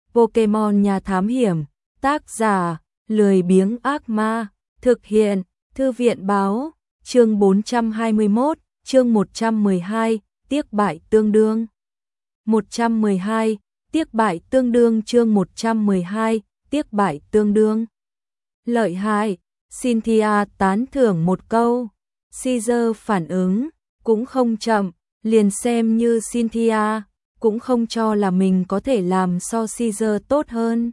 Pokemon Nhà Thám Hiểm, tác giả, lười biếng ác ma, thực hiện, Thư viện báo, chương 421, chương 112, tiếc bại tương đương. 112, tiếc bại tương đương chương 112, tiếc bại tương đương. Lợi hại, Cynthia tán thưởng một câu, Caesar phản ứng, cũng không chậm, liền xem như Cynthia, cũng không cho là mình có thể làm so Caesar tốt hơn.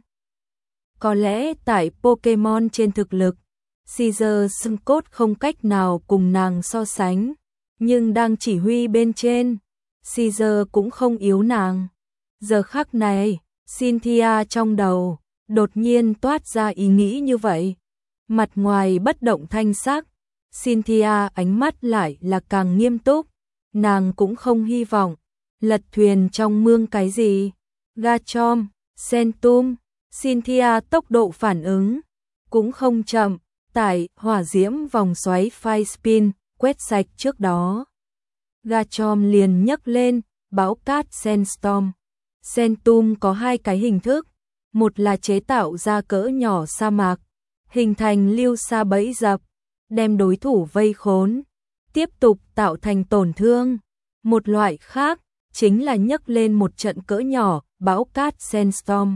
Có lẽ tại Pokemon trên thực lực, Caesar xương cốt không cách nào cùng nàng so sánh, nhưng đang chỉ huy bên trên, Caesar cũng không yếu nàng. Giờ khắc này, Cynthia trong đầu đột nhiên toát ra ý nghĩ như vậy. Mặt ngoài bất động thanh sắc, Cynthia ánh mắt lại là càng nghiêm túc, nàng cũng không hy vọng lật thuyền trong mương cái gì. Garchomp, Centum, Cynthia tốc độ phản ứng cũng không chậm, tại hỏa diễm vòng xoáy Fire Spin quét sạch trước đó. Garchomp liền nhấc lên, bão cát Sandstorm. Centum có hai cái hình thức, một là chế tạo ra cỡ nhỏ sa mạc, hình thành lưu sa bẫy dập, đem đối thủ vây khốn, tiếp tục tạo thành tổn thương. Một loại khác chính là nhấc lên một trận cỡ nhỏ, bão cát Sandstorm.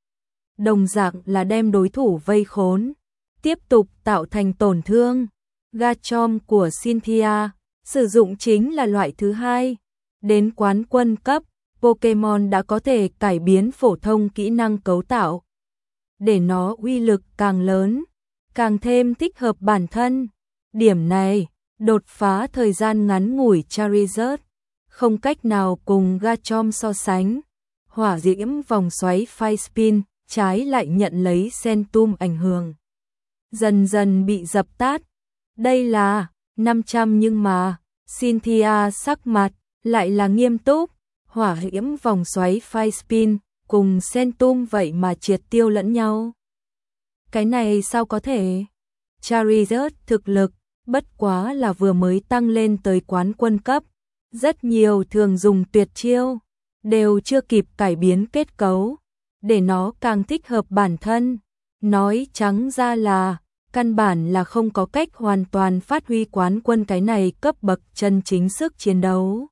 Đồng dạng là đem đối thủ vây khốn, tiếp tục tạo thành tổn thương. Garchomp của Cynthia sử dụng chính là loại thứ hai. Đến quán quân cấp, Pokemon đã có thể cải biến phổ thông kỹ năng cấu tạo, để nó uy lực càng lớn, càng thêm thích hợp bản thân. Điểm này, đột phá thời gian ngắn ngủi Charizard, không cách nào cùng Garchomp so sánh. Hỏa diễm vòng xoáy Fire Spin trái lại nhận lấy Centum ảnh hưởng, dần dần bị dập tắt. Đây là 500 nhưng mà Cynthia sắc mặt lại là nghiêm túc. Hỏa diễm vòng xoáy Fire Spin cùng Centum vậy mà triệt tiêu lẫn nhau. Cái này sao có thể? Charizard thực lực bất quá là vừa mới tăng lên tới quán quân cấp, rất nhiều thường dùng tuyệt chiêu đều chưa kịp cải biến kết cấu để nó càng thích hợp bản thân. Nói trắng ra là căn bản là không có cách hoàn toàn phát huy quán quân cái này cấp bậc chân chính sức chiến đấu.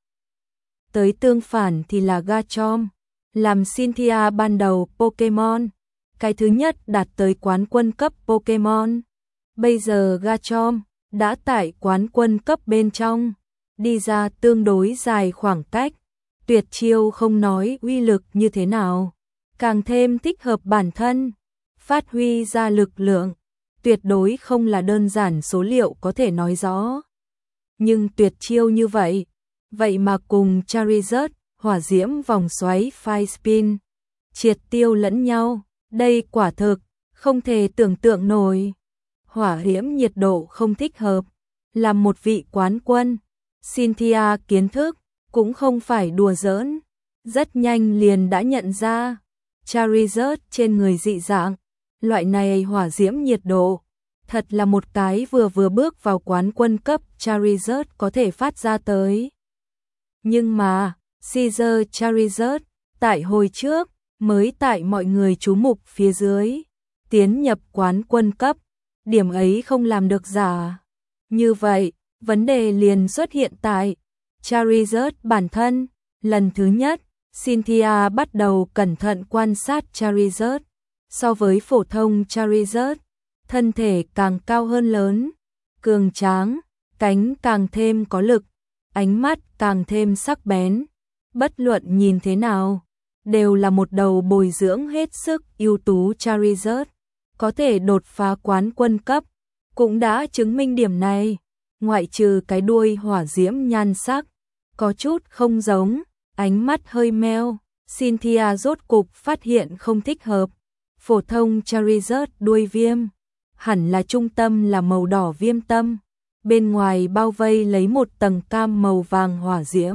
Tới tương phản thì là Garchomp, làm Cynthia ban đầu Pokemon cái thứ nhất đạt tới quán quân cấp Pokemon. Bây giờ Garchomp đã tại quán quân cấp bên trong, đi ra tương đối dài khoảng cách, tuyệt chiêu không nói uy lực như thế nào, càng thêm thích hợp bản thân, phát huy ra lực lượng, tuyệt đối không là đơn giản số liệu có thể nói rõ. Nhưng tuyệt chiêu như vậy, vậy mà cùng Charizard, hỏa diễm vòng xoáy Fire Spin triệt tiêu lẫn nhau, đây quả thực không thể tưởng tượng nổi. Hỏa diễm nhiệt độ không thích hợp, làm một vị quán quân, Cynthia kiến thức cũng không phải đùa giỡn, rất nhanh liền đã nhận ra Charizard trên người dị dạng, loại này hỏa diễm nhiệt độ thật là một cái vừa bước vào quán quân cấp Charizard có thể phát ra tới. Nhưng mà Caesar Charizard tại hồi trước mới tại mọi người chú mục phía dưới tiến nhập quán quân cấp, điểm ấy không làm được giả. Như vậy, vấn đề liền xuất hiện tại Charizard bản thân. Lần thứ nhất, Cynthia bắt đầu cẩn thận quan sát Charizard. So với phổ thông Charizard, thân thể càng cao hơn lớn, cường tráng, cánh càng thêm có lực, ánh mắt càng thêm sắc bén. Bất luận nhìn thế nào, đều là một đầu bồi dưỡng hết sức ưu tú. Charizard có thể đột phá quán quân cấp, cũng đã chứng minh điểm này. Ngoại trừ cái đuôi hỏa diễm nhan sắc có chút không giống, ánh mắt hơi meo, Cynthia rốt cục phát hiện không thích hợp. Phổ thông Charizard đuôi viêm, hẳn là trung tâm là màu đỏ viêm tâm, bên ngoài bao vây lấy một tầng cam màu vàng hỏa diễm.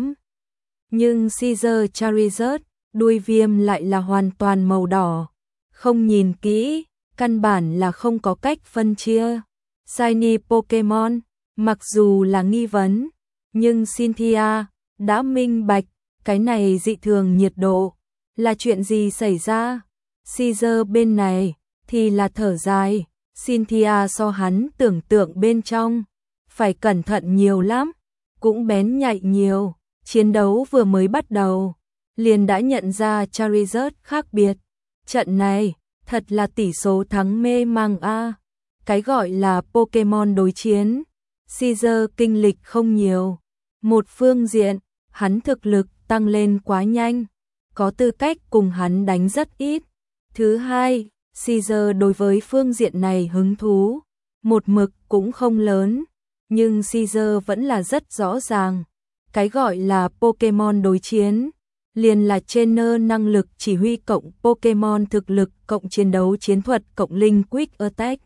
Nhưng Caesar Charizard, đuôi viêm lại là hoàn toàn màu đỏ, không nhìn kỹ, căn bản là không có cách phân chia. Shiny Pokemon, mặc dù là nghi vấn, nhưng Cynthia đã minh bạch, cái này dị thường nhiệt độ là chuyện gì xảy ra. Caesar bên này thì là thở dài, Cynthia so hắn tưởng tượng bên trong phải cẩn thận nhiều lắm, cũng bén nhạy nhiều, chiến đấu vừa mới bắt đầu, liền đã nhận ra Charizard khác biệt. Trận này, thật là tỷ số thắng mê mang a. Cái gọi là Pokemon đối chiến, Caesar kinh lịch không nhiều. Một phương diện, hắn thực lực tăng lên quá nhanh, có tư cách cùng hắn đánh rất ít. Thứ hai, Caesar đối với phương diện này hứng thú, một mực cũng không lớn, nhưng Caesar vẫn là rất rõ ràng. Cái gọi là Pokemon đối chiến, liền là trainer năng lực chỉ huy cộng Pokemon thực lực cộng chiến đấu chiến thuật cộng linh quick attack.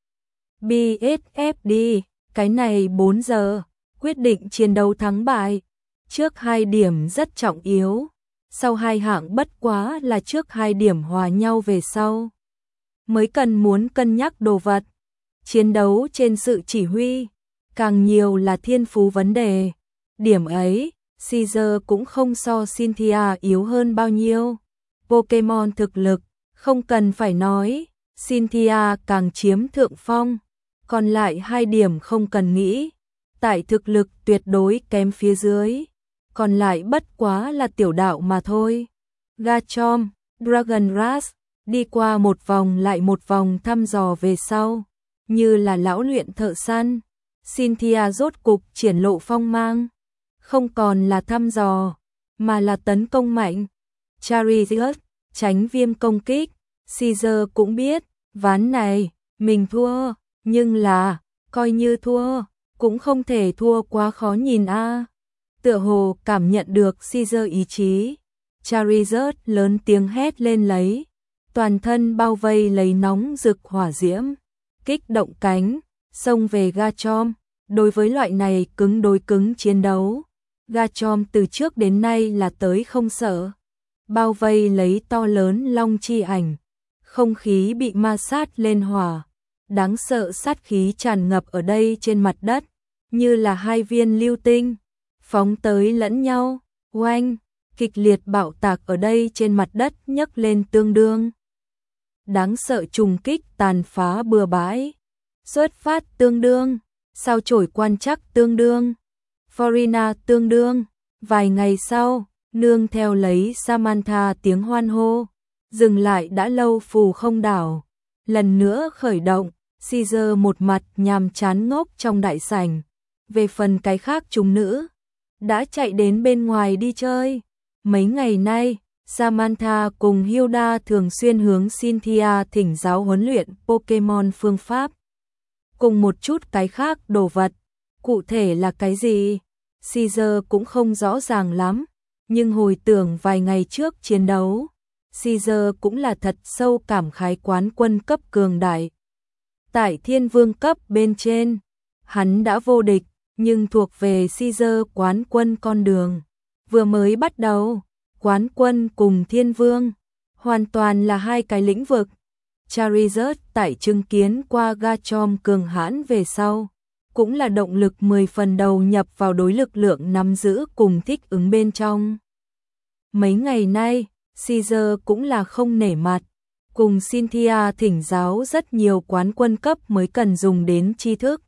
BSFD, cái này 4 giờ, quyết định chiến đấu thắng bại. Trước 2 điểm rất trọng yếu, sau 2 hạng bất quá là trước 2 điểm hòa nhau về sau. Mới cần muốn cân nhắc đồ vật. Chiến đấu trên sự chỉ huy, càng nhiều là thiên phú vấn đề. Điểm ấy, Caesar cũng không so Cynthia yếu hơn bao nhiêu. Pokemon thực lực, không cần phải nói, Cynthia càng chiếm thượng phong. Còn lại 2 điểm không cần nghĩ, tại thực lực tuyệt đối kém phía dưới. Còn lại bất quá là tiểu đạo mà thôi. Garchomp, Dragon Rush, đi qua một vòng lại một vòng thăm dò về sau, như là lão luyện thợ săn. Cynthia rốt cục triển lộ phong mang, không còn là thăm dò, mà là tấn công mạnh. Charizard, tránh viêm công kích, Caesar cũng biết, ván này, mình thua, nhưng là, coi như thua, cũng không thể thua quá khó nhìn a. Tựa hồ cảm nhận được Caesar ý chí, Charizard lớn tiếng hét lên lấy, toàn thân bao vây lấy nóng rực hỏa diễm, kích động cánh, xông về Garchomp. Đối với loại này cứng đối cứng chiến đấu, Garchomp từ trước đến nay là tới không sợ, bao vây lấy to lớn long chi ảnh, không khí bị ma sát lên hỏa, đáng sợ sát khí tràn ngập ở đây trên mặt đất, như là 2 viên lưu tinh, phóng tới lẫn nhau, oanh, kịch liệt bạo tạc ở đây trên mặt đất nhấc lên tương đương. Đáng sợ trùng kích tàn phá bừa bãi, xuất phát tương đương, sao chổi quan trắc tương đương, Florina tương đương. Vài ngày sau, nương theo lấy Samantha tiếng hoan hô, dừng lại đã lâu phù không đảo, lần nữa khởi động. Caesar một mặt nhàm chán ngốc trong đại sảnh. Về phần cái khác chúng nữ, đã chạy đến bên ngoài đi chơi. Mấy ngày nay, Samantha cùng Hilda thường xuyên hướng Cynthia thỉnh giáo huấn luyện Pokemon phương pháp. Cùng một chút cái khác đồ vật, cụ thể là cái gì, Caesar cũng không rõ ràng lắm, nhưng hồi tưởng vài ngày trước chiến đấu, Caesar cũng là thật sâu cảm khái quán quân cấp cường đại. Tại Thiên Vương cấp bên trên, hắn đã vô địch, nhưng thuộc về Caesar quán quân con đường. Vừa mới bắt đầu, quán quân cùng Thiên Vương, hoàn toàn là 2 cái lĩnh vực. Charizard tại chứng kiến qua Garchomp cường hãn về sau, cũng là động lực 10 phần đầu nhập vào đối lực lượng nắm giữ cùng thích ứng bên trong. Mấy ngày nay, Caesar cũng là không nể mặt, cùng Cynthia thỉnh giáo rất nhiều quán quân cấp mới cần dùng đến tri thức.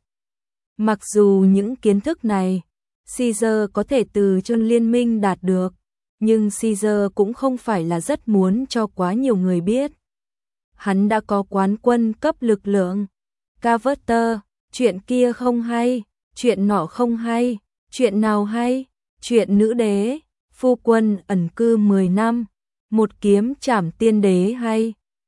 Mặc dù những kiến thức này, Caesar có thể từ trong liên minh đạt được, nhưng Caesar cũng không phải là rất muốn cho quá nhiều người biết. Hắn đã có quán quân cấp lực lượng. Carter, chuyện kia không hay, chuyện nọ không hay, chuyện nào hay, chuyện nữ đế, phu quân ẩn cư 10 năm, một kiếm trảm tiên đế hay,